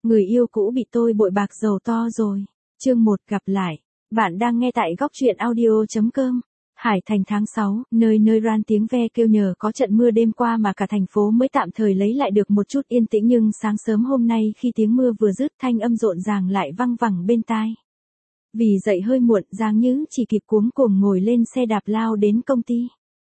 Người yêu cũ bị tôi bội bạc giàu to rồi. Chương 1 gặp lại. Bạn đang nghe tại góc truyện audio.com. Hải Thành tháng 6, nơi ran tiếng ve kêu nhờ có trận mưa đêm qua mà cả thành phố mới tạm thời lấy lại được một chút yên tĩnh, nhưng sáng sớm hôm nay khi tiếng mưa vừa dứt, thanh âm rộn ràng lại văng vẳng bên tai. Vì dậy hơi muộn, Giang Nhứ chỉ kịp cuống cuồng ngồi lên xe đạp lao đến công ty.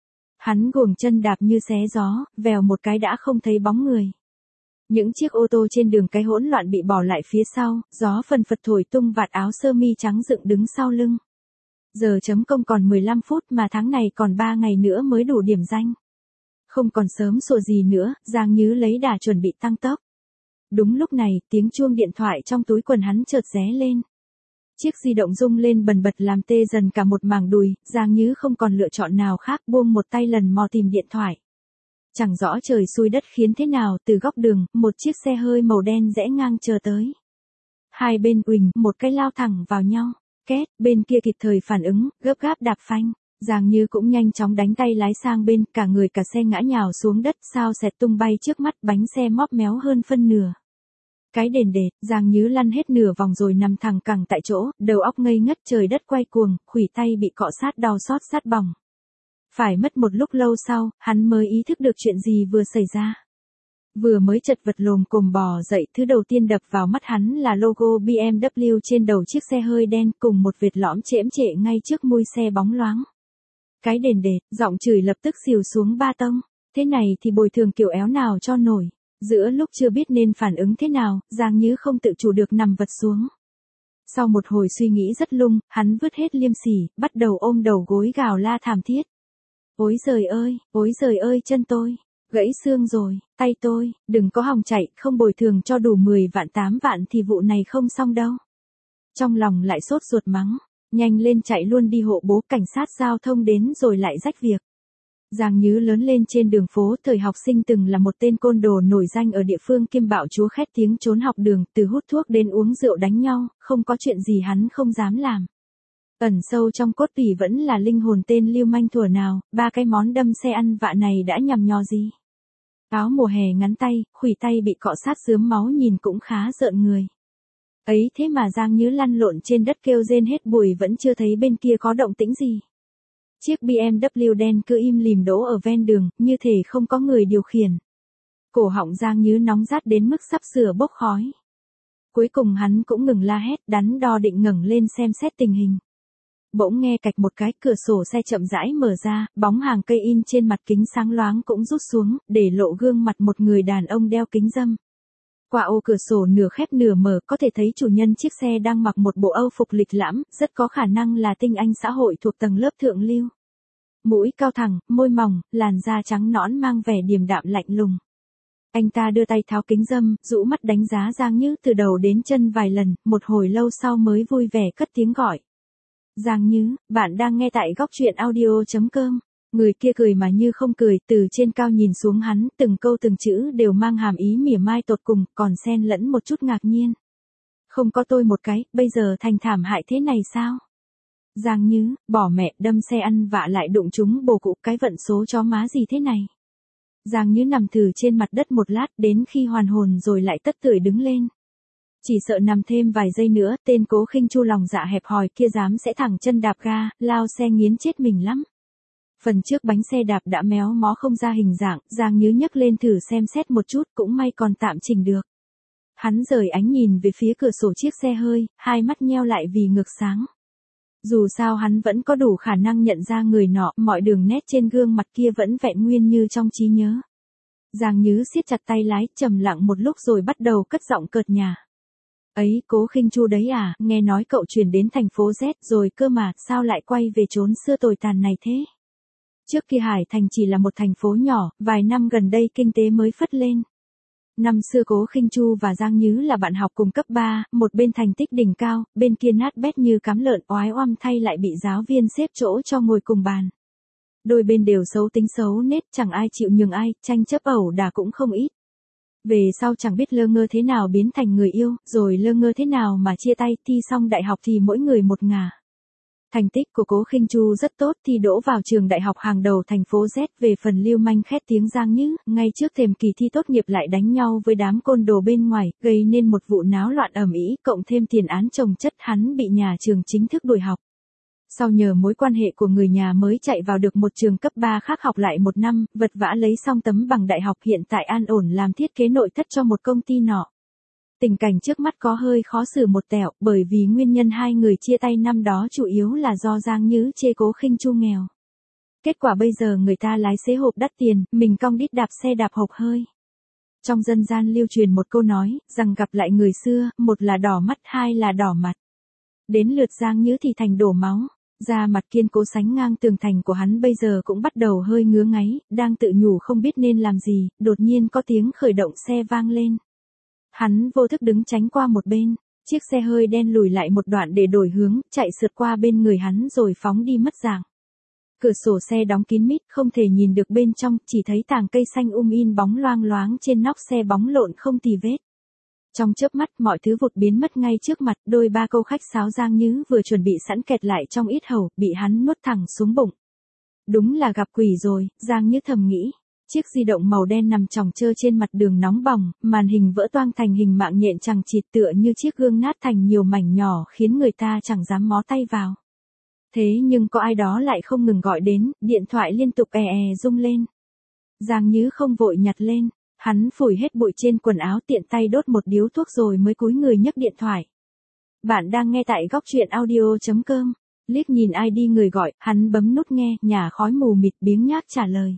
Hắn guồng chân đạp như xé gió, vèo một cái đã không thấy bóng người. Những chiếc ô tô trên đường cái hỗn loạn bị bỏ lại phía sau, gió phần phật thổi tung vạt áo sơ mi trắng dựng đứng sau lưng. Giờ chấm công còn 15 phút mà tháng này còn 3 ngày nữa mới đủ điểm danh. Không còn sớm sủa gì nữa, Giang Nhứ lấy đà chuẩn bị tăng tốc. Đúng lúc này, tiếng chuông điện thoại trong túi quần hắn chợt ré lên. Chiếc di động rung lên bần bật làm tê dần cả một mảng đùi, Giang Nhứ không còn lựa chọn nào khác, buông một tay lần mò tìm điện thoại. Chẳng rõ trời xui đất khiến thế nào, từ góc đường, một chiếc xe hơi màu đen rẽ ngang chờ tới. Hai bên uỳnh, một cái lao thẳng vào nhau. Két, bên kia kịp thời phản ứng, gấp gáp đạp phanh. Giang Như cũng nhanh chóng đánh tay lái sang bên, cả người cả xe ngã nhào xuống đất, sao xẹt tung bay trước mắt, bánh xe móp méo hơn phân nửa. Cái đền đệt, Giang Như lăn hết nửa vòng rồi nằm thẳng cẳng tại chỗ, đầu óc ngây ngất, trời đất quay cuồng, khuỷu tay bị cọ sát đau xót sát bỏng. Phải mất một lúc lâu sau, hắn mới ý thức được chuyện gì vừa xảy ra. Vừa mới chật vật lồm cồm bò dậy, thứ đầu tiên đập vào mắt hắn là logo BMW trên đầu chiếc xe hơi đen cùng một vệt lõm chễm chệ ngay trước mui xe bóng loáng. Cái đền đệt, giọng chửi lập tức xìu xuống ba tông. Thế này thì bồi thường kiểu éo nào cho nổi. Giữa lúc chưa biết nên phản ứng thế nào, Giang Nhứ không tự chủ được nằm vật xuống. Sau một hồi suy nghĩ rất lung, hắn vứt hết liêm sỉ, bắt đầu ôm đầu gối gào la thảm thiết. Ôi giời ơi chân tôi, gãy xương rồi, tay tôi, đừng có hòng chạy, không bồi thường cho đủ 10 vạn 8 vạn thì vụ này không xong đâu. Trong lòng lại sốt ruột mắng, nhanh lên chạy luôn đi hộ bố, cảnh sát giao thông đến rồi lại rách việc. Giang Nhứ lớn lên trên đường phố, thời học sinh từng là một tên côn đồ nổi danh ở địa phương, kiêm bạo chúa khét tiếng trốn học đường, từ hút thuốc đến uống rượu đánh nhau, không có chuyện gì hắn không dám làm. Ẩn sâu trong cốt tủy vẫn là linh hồn tên lưu manh thuở nào, ba cái món đâm xe ăn vạ này đã nhằm nhò gì. Áo mùa hè ngắn tay, khuỷu tay bị cọ sát rướm máu nhìn cũng khá rợn người. Ấy thế mà Giang Nhứ lăn lộn trên đất kêu rên hết bùi vẫn chưa thấy bên kia có động tĩnh gì. Chiếc BMW đen cứ im lìm đỗ ở ven đường, như thể không có người điều khiển. Cổ họng Giang Nhứ nóng rát đến mức sắp sửa bốc khói. Cuối cùng hắn cũng ngừng la hét, đắn đo định ngẩng lên xem xét tình hình. Bỗng nghe cạch một cái, cửa sổ xe chậm rãi mở ra, bóng hàng cây in trên mặt kính sáng loáng cũng rút xuống, để lộ gương mặt một người đàn ông đeo kính râm. Qua ô cửa sổ nửa khép nửa mở có thể thấy chủ nhân chiếc xe đang mặc một bộ âu phục lịch lãm, rất có khả năng là tinh anh xã hội thuộc tầng lớp thượng lưu. Mũi cao thẳng, môi mỏng, làn da trắng nõn mang vẻ điềm đạm lạnh lùng. Anh ta đưa tay tháo kính râm, rũ mắt đánh giá Giang Nhứ từ đầu đến chân vài lần, một hồi lâu sau mới vui vẻ cất tiếng gọi. Giang Nhứ, bạn đang nghe tại góc truyện audio.com. Người kia cười mà như không cười, từ trên cao nhìn xuống hắn, từng câu từng chữ đều mang hàm ý mỉa mai tột cùng, còn xen lẫn một chút ngạc nhiên. Không có tôi một cái, bây giờ thành thảm hại thế này sao? Giang Nhứ, bỏ mẹ, đâm xe ăn vạ lại đụng trúng bồ cụ, cái vận số chó má gì thế này? Giang Nhứ nằm thử trên mặt đất một lát, đến khi hoàn hồn rồi lại tất tưởi đứng lên. Chỉ sợ nằm thêm vài giây nữa, tên Cố Khinh Chu lòng dạ hẹp hòi kia dám sẽ thẳng chân đạp ga, lao xe nghiến chết mình lắm. Phần trước bánh xe đạp đã méo mó không ra hình dạng, Giang Nhứ nhấc lên thử xem xét một chút, cũng may còn tạm chỉnh được. Hắn rời ánh nhìn về phía cửa sổ chiếc xe hơi, hai mắt nheo lại vì ngược sáng. Dù sao hắn vẫn có đủ khả năng nhận ra người nọ, mọi đường nét trên gương mặt kia vẫn vẹn nguyên như trong trí nhớ. Giang Nhứ siết chặt tay lái, trầm lặng một lúc rồi bắt đầu cất giọng cợt nhả. Ấy, Cố Khinh Chu đấy à, nghe nói cậu chuyển đến thành phố Z rồi cơ mà, sao lại quay về chốn xưa tồi tàn này thế? Trước kia Hải Thành chỉ là một thành phố nhỏ, vài năm gần đây kinh tế mới phất lên. Năm xưa Cố Khinh Chu và Giang Nhứ là bạn học cùng cấp 3, một bên thành tích đỉnh cao, bên kia nát bét như cám lợn, oái oăm thay lại bị giáo viên xếp chỗ cho ngồi cùng bàn. Đôi bên đều xấu tính xấu nết, chẳng ai chịu nhường ai, tranh chấp ẩu đả cũng không ít. Về sau chẳng biết lơ ngơ thế nào biến thành người yêu, rồi lơ ngơ thế nào mà chia tay, thi xong đại học thì mỗi người một ngả. Thành tích của Cố Khinh Chu rất tốt, thi đỗ vào trường đại học hàng đầu thành phố Z. Về phần lưu manh khét tiếng Giang Nhữ, ngay trước thềm kỳ thi tốt nghiệp lại đánh nhau với đám côn đồ bên ngoài, gây nên một vụ náo loạn ầm ĩ, cộng thêm tiền án chồng chất, hắn bị nhà trường chính thức đuổi học. Sau nhờ mối quan hệ của người nhà mới chạy vào được một trường cấp 3 khác học lại một năm, vật vã lấy xong tấm bằng đại học, hiện tại an ổn làm thiết kế nội thất cho một công ty nọ. Tình cảnh trước mắt có hơi khó xử một tẹo, bởi vì nguyên nhân hai người chia tay năm đó chủ yếu là do Giang Nhữ chê Cố Khinh Chu nghèo. Kết quả bây giờ người ta lái xế hộp đắt tiền, mình cong đít đạp xe đạp hộc hơi. Trong dân gian lưu truyền một câu nói, rằng gặp lại người xưa, một là đỏ mắt, hai là đỏ mặt. Đến lượt Giang Nhữ thì thành đổ máu. Da mặt kiên cố sánh ngang tường thành của hắn bây giờ cũng bắt đầu hơi ngứa ngáy, đang tự nhủ không biết nên làm gì, đột nhiên có tiếng khởi động xe vang lên. Hắn vô thức đứng tránh qua một bên, chiếc xe hơi đen lùi lại một đoạn để đổi hướng, chạy sượt qua bên người hắn rồi phóng đi mất dạng. Cửa sổ xe đóng kín mít, không thể nhìn được bên trong, chỉ thấy tàng cây xanh in bóng loang loáng trên nóc xe, bóng lộn không tì vết. Trong chớp mắt mọi thứ vụt biến mất ngay trước mặt, đôi ba câu khách sáo Giang Nhữ vừa chuẩn bị sẵn kẹt lại trong yết hầu, bị hắn nuốt thẳng xuống bụng. Đúng là gặp quỷ rồi, Giang Nhữ thầm nghĩ. Chiếc di động màu đen nằm chồng chơ trên mặt đường nóng bỏng, màn hình vỡ toang thành hình mạng nhện chằng chịt, tựa như chiếc gương nát thành nhiều mảnh nhỏ, khiến người ta chẳng dám mó tay vào. Thế nhưng có ai đó lại không ngừng gọi đến, điện thoại liên tục rung lên. Giang Nhữ không vội nhặt lên, hắn phủi hết bụi trên quần áo, tiện tay đốt một điếu thuốc rồi mới cúi người nhấc điện thoại. Bạn đang nghe tại góc truyện audio.com. Liếc nhìn ID người gọi, hắn bấm nút nghe, nhả khói mù mịt, biếng nhác trả lời.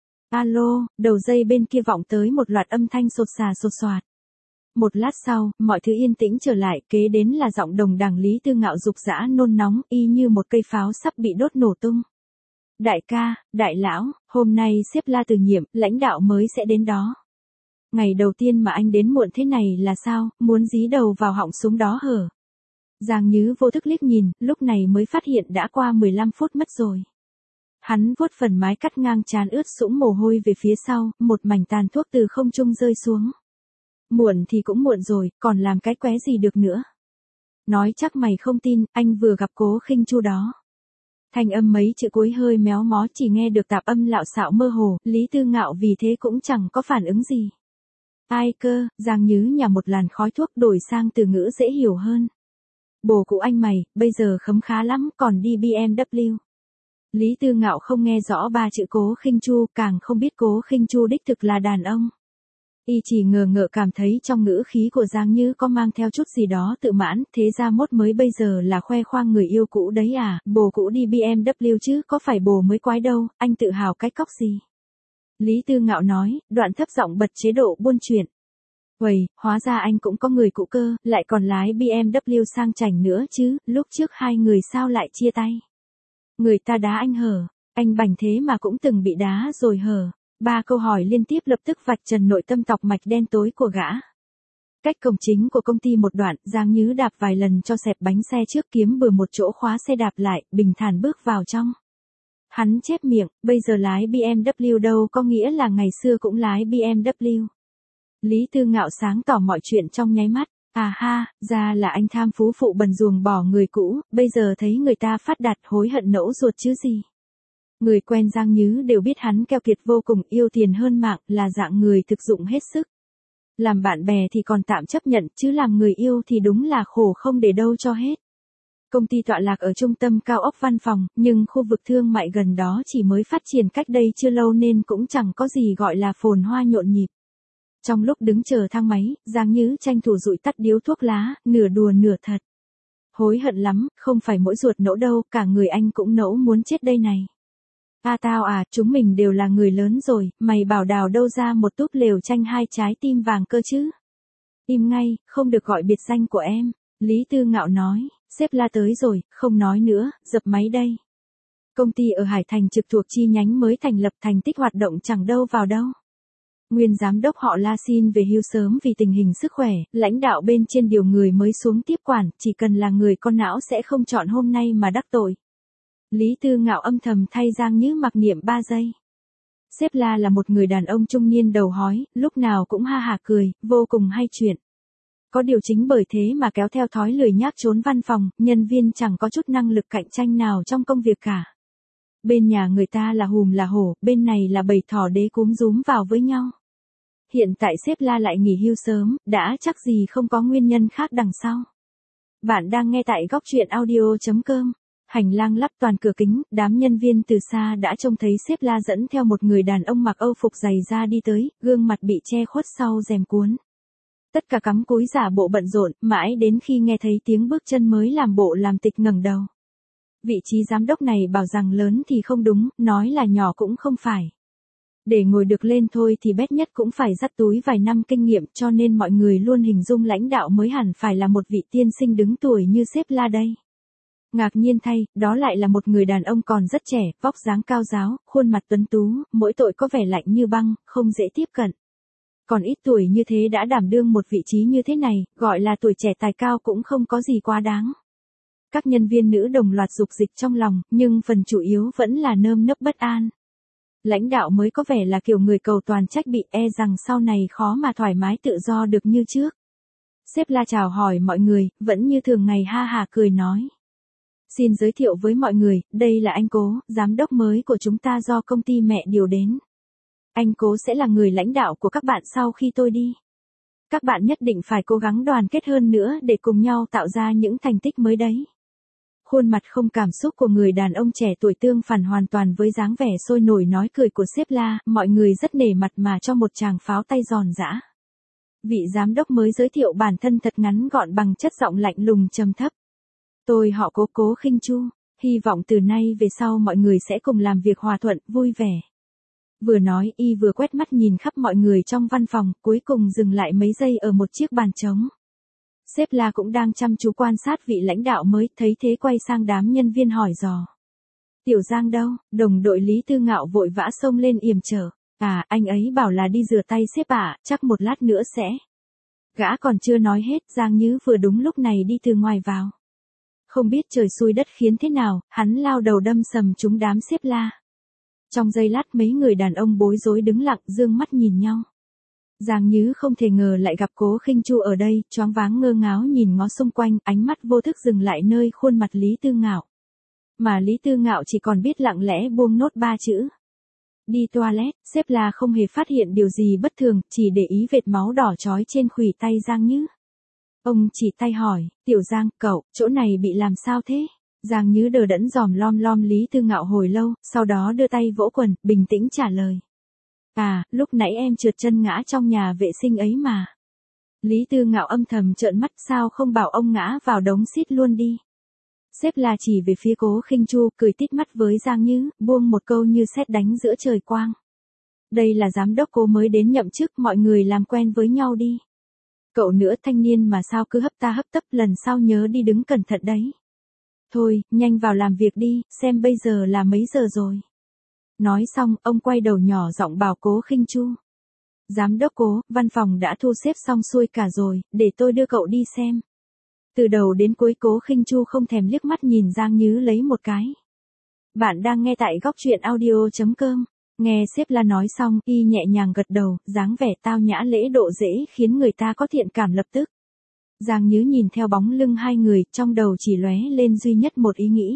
Alo, đầu dây bên kia vọng tới một loạt âm thanh sột xà sột soạt. Một lát sau, mọi thứ yên tĩnh trở lại, kế đến là giọng đồng đảng Lý Tư Ngạo dục dã nôn nóng, y như một cây pháo sắp bị đốt nổ tung. Đại ca, đại lão, hôm nay sếp La từ nhiệm, lãnh đạo mới sẽ đến đó. Ngày đầu tiên mà anh đến muộn thế này là sao, muốn dí đầu vào họng súng đó hở? Giang Nhữ vô thức liếc nhìn, lúc này mới phát hiện đã qua 15 phút mất rồi. Hắn vuốt phần mái cắt ngang trán ướt sũng mồ hôi về phía sau, một mảnh tàn thuốc từ không trung rơi xuống. Muộn thì cũng muộn rồi, còn làm cái qué gì được nữa. Nói chắc mày không tin, anh vừa gặp Cố Khinh Chu đó. Thanh âm mấy chữ cuối hơi méo mó, chỉ nghe được tạp âm lạo xạo mơ hồ, Lý Tư Ngạo vì thế cũng chẳng có phản ứng gì. Ai cơ, Giang Nhứ nhả một làn khói thuốc, đổi sang từ ngữ dễ hiểu hơn. Bồ cũ anh mày, bây giờ khấm khá lắm, còn đi BMW. Lý Tư Ngạo không nghe rõ ba chữ Cố Khinh Chu, càng không biết Cố Khinh Chu đích thực là đàn ông. Y chỉ ngờ ngợ cảm thấy trong ngữ khí của Giang Nhứ có mang theo chút gì đó tự mãn, thế ra mốt mới bây giờ là khoe khoang người yêu cũ đấy à, bồ cũ đi BMW chứ, có phải bồ mới quái đâu, anh tự hào cái cóc gì. Lý Tư Ngạo nói, đoạn thấp giọng bật chế độ buôn chuyện. Uầy, hóa ra anh cũng có người cũ cơ, lại còn lái BMW sang chảnh nữa chứ, lúc trước hai người sao lại chia tay. Người ta đá anh hở, anh bảnh thế mà cũng từng bị đá rồi hở. Ba câu hỏi liên tiếp lập tức vạch trần nội tâm tọc mạch đen tối của gã. Cách cổng chính của công ty một đoạn, Giang Nhứ đạp vài lần cho xẹp bánh xe trước, kiếm bừa một chỗ khóa xe đạp lại, bình thản bước vào trong. Hắn chép miệng, bây giờ lái BMW đâu có nghĩa là ngày xưa cũng lái BMW. Lý Tư Ngạo sáng tỏ mọi chuyện trong nháy mắt. À ha, ra là anh tham phú phụ bần ruồng bỏ người cũ, bây giờ thấy người ta phát đạt hối hận nẫu ruột chứ gì. Người quen Giang Nhứ đều biết hắn keo kiệt vô cùng, yêu tiền hơn mạng, là dạng người thực dụng hết sức. Làm bạn bè thì còn tạm chấp nhận, chứ làm người yêu thì đúng là khổ không để đâu cho hết. Công ty tọa lạc ở trung tâm cao ốc văn phòng, nhưng khu vực thương mại gần đó chỉ mới phát triển cách đây chưa lâu nên cũng chẳng có gì gọi là phồn hoa nhộn nhịp. Trong lúc đứng chờ thang máy, Giang Nhứ tranh thủ dụi tắt điếu thuốc lá, nửa đùa nửa thật. Hối hận lắm, không phải mỗi ruột nẫu đâu, cả người anh cũng nẫu muốn chết đây này. Tao à, chúng mình đều là người lớn rồi, mày bảo đào đâu ra một túp lều tranh hai trái tim vàng cơ chứ. Im ngay, không được gọi biệt danh của em. Lý Tư Ngạo nói, sếp La tới rồi, không nói nữa, dập máy đây. Công ty ở Hải Thành trực thuộc chi nhánh mới thành lập, thành tích hoạt động chẳng đâu vào đâu. Nguyên giám đốc họ La xin về hưu sớm vì tình hình sức khỏe, lãnh đạo bên trên điều người mới xuống tiếp quản, chỉ cần là người con não sẽ không chọn hôm nay mà đắc tội. Lý Tư Ngạo âm thầm thay Giang Nhứ mặc niệm 3 giây. Sếp La là một người đàn ông trung niên đầu hói, lúc nào cũng ha hả cười, vô cùng hay chuyện. Có điều chính bởi thế mà kéo theo thói lười nhác trốn văn phòng, nhân viên chẳng có chút năng lực cạnh tranh nào trong công việc cả. Bên nhà người ta là hùm là hổ, bên này là bầy thỏ đế cúm rúm vào với nhau. Hiện tại sếp La lại nghỉ hưu sớm, đã chắc gì không có nguyên nhân khác đằng sau. Bạn đang nghe tại góc truyện audio.com. Hành lang lắp toàn cửa kính, đám nhân viên từ xa đã trông thấy sếp La dẫn theo một người đàn ông mặc âu phục dày da đi tới, gương mặt bị che khuất sau rèm cuốn. Tất cả cắm cúi giả bộ bận rộn, mãi đến khi nghe thấy tiếng bước chân mới làm bộ làm tịch ngẩng đầu. Vị trí giám đốc này bảo rằng lớn thì không đúng, nói là nhỏ cũng không phải. Để ngồi được lên thôi thì bét nhất cũng phải dắt túi vài năm kinh nghiệm, cho nên mọi người luôn hình dung lãnh đạo mới hẳn phải là một vị tiên sinh đứng tuổi như sếp La đây. Ngạc nhiên thay, đó lại là một người đàn ông còn rất trẻ, vóc dáng cao ráo, khuôn mặt tuấn tú, mỗi tội có vẻ lạnh như băng, không dễ tiếp cận. Còn ít tuổi như thế đã đảm đương một vị trí như thế này, gọi là tuổi trẻ tài cao cũng không có gì quá đáng. Các nhân viên nữ đồng loạt dục dịch trong lòng, nhưng phần chủ yếu vẫn là nơm nớp bất an. Lãnh đạo mới có vẻ là kiểu người cầu toàn trách bị, rằng sau này khó mà thoải mái tự do được như trước. Sếp La chào hỏi mọi người, vẫn như thường ngày ha hả cười nói. Xin giới thiệu với mọi người, đây là anh Cố, giám đốc mới của chúng ta do công ty mẹ điều đến. Anh Cố sẽ là người lãnh đạo của các bạn sau khi tôi đi. Các bạn nhất định phải cố gắng đoàn kết hơn nữa để cùng nhau tạo ra những thành tích mới đấy. Khuôn mặt không cảm xúc của người đàn ông trẻ tuổi tương phản hoàn toàn với dáng vẻ sôi nổi nói cười của sếp La, mọi người rất nể mặt mà cho một tràng pháo tay giòn giã. Vị giám đốc mới giới thiệu bản thân thật ngắn gọn bằng chất giọng lạnh lùng trầm thấp. Tôi họ Cố, Cố Khinh Chu, hy vọng từ nay về sau mọi người sẽ cùng làm việc hòa thuận, vui vẻ. Vừa nói y vừa quét mắt nhìn khắp mọi người trong văn phòng, cuối cùng dừng lại mấy giây ở một chiếc bàn trống. Sếp La cũng đang chăm chú quan sát vị lãnh đạo mới, thấy thế quay sang đám nhân viên hỏi dò. Tiểu Giang đâu? Đồng đội Lý Tư Ngạo vội vã xông lên yểm trở. À, anh ấy bảo là đi rửa tay sếp ạ, chắc một lát nữa sẽ. Gã còn chưa nói hết, Giang Nhứ vừa đúng lúc này đi từ ngoài vào. Không biết trời xui đất khiến thế nào, hắn lao đầu đâm sầm trúng đám sếp La. Trong giây lát mấy người đàn ông bối rối đứng lặng dương mắt nhìn nhau. Giang Nhứ không thể ngờ lại gặp Cố Khinh Chu ở đây, choáng váng ngơ ngáo nhìn ngó xung quanh, ánh mắt vô thức dừng lại nơi khuôn mặt Lý Tư Ngạo. Mà Lý Tư Ngạo chỉ còn biết lặng lẽ buông nốt 3 chữ. Đi toilet, sếp La không hề phát hiện điều gì bất thường, chỉ để ý vệt máu đỏ chói trên khuỷu tay Giang Nhứ. Ông chỉ tay hỏi, Tiểu Giang, cậu, chỗ này bị làm sao thế? Giang Nhứ đờ đẫn dòm lom Lý Tư Ngạo hồi lâu, sau đó đưa tay vỗ quần, bình tĩnh trả lời. À, lúc nãy em trượt chân ngã trong nhà vệ sinh ấy mà. Lý Tư Ngạo âm thầm trợn mắt, sao không bảo ông ngã vào đống xít luôn đi. Sếp La chỉ về phía Cố Khinh Chu, cười tít mắt với Giang Nhứ, buông một câu như sét đánh giữa trời quang. Đây là giám đốc Cố mới đến nhậm chức, mọi người làm quen với nhau đi. Cậu nữa thanh niên mà sao cứ hấp ta hấp tấp, lần sau nhớ đi đứng cẩn thận đấy. Thôi, nhanh vào làm việc đi, xem bây giờ là mấy giờ rồi. Nói xong, ông quay đầu nhỏ giọng bảo Cố Khinh Chu. Giám đốc Cố, văn phòng đã thu xếp xong xuôi cả rồi, để tôi đưa cậu đi xem. Từ đầu đến cuối Cố Khinh Chu không thèm liếc mắt nhìn Giang Nhứ lấy một cái. Bạn đang nghe tại góc truyện audio.com. Nghe sếp La nói xong, y nhẹ nhàng gật đầu, dáng vẻ tao nhã lễ độ dễ khiến người ta có thiện cảm lập tức. Giang Nhứ nhìn theo bóng lưng hai người, trong đầu chỉ lóe lên duy nhất một ý nghĩ.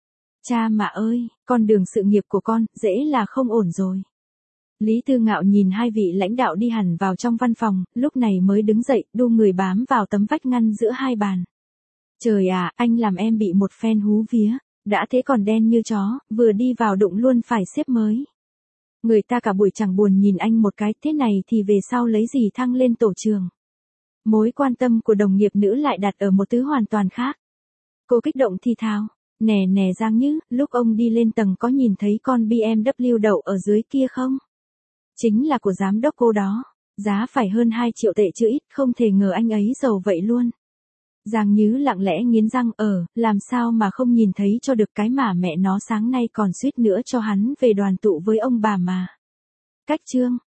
Cha mà ơi, con đường sự nghiệp của con, dễ là không ổn rồi. Lý Tư Ngạo nhìn hai vị lãnh đạo đi hẳn vào trong văn phòng, lúc này mới đứng dậy, đu người bám vào tấm vách ngăn giữa hai bàn. Trời à, anh làm em bị một phen hú vía, đã thế còn đen như chó, vừa đi vào đụng luôn phải sếp mới. Người ta cả buổi chẳng buồn nhìn anh một cái, thế này thì về sau lấy gì thăng lên tổ trưởng. Mối quan tâm của đồng nghiệp nữ lại đặt ở một thứ hoàn toàn khác. Cô kích động thì thào, nè Giang Nhứ, lúc ông đi lên tầng có nhìn thấy con BMW đậu ở dưới kia không? Chính là của giám đốc Cô đó, giá phải hơn 2 triệu tệ chứ ít, không thể ngờ anh ấy giàu vậy luôn. Giang Nhứ lặng lẽ nghiến răng, làm sao mà không nhìn thấy cho được cái mà mẹ nó sáng nay còn suýt nữa cho hắn về đoàn tụ với ông bà mà. Cách chương.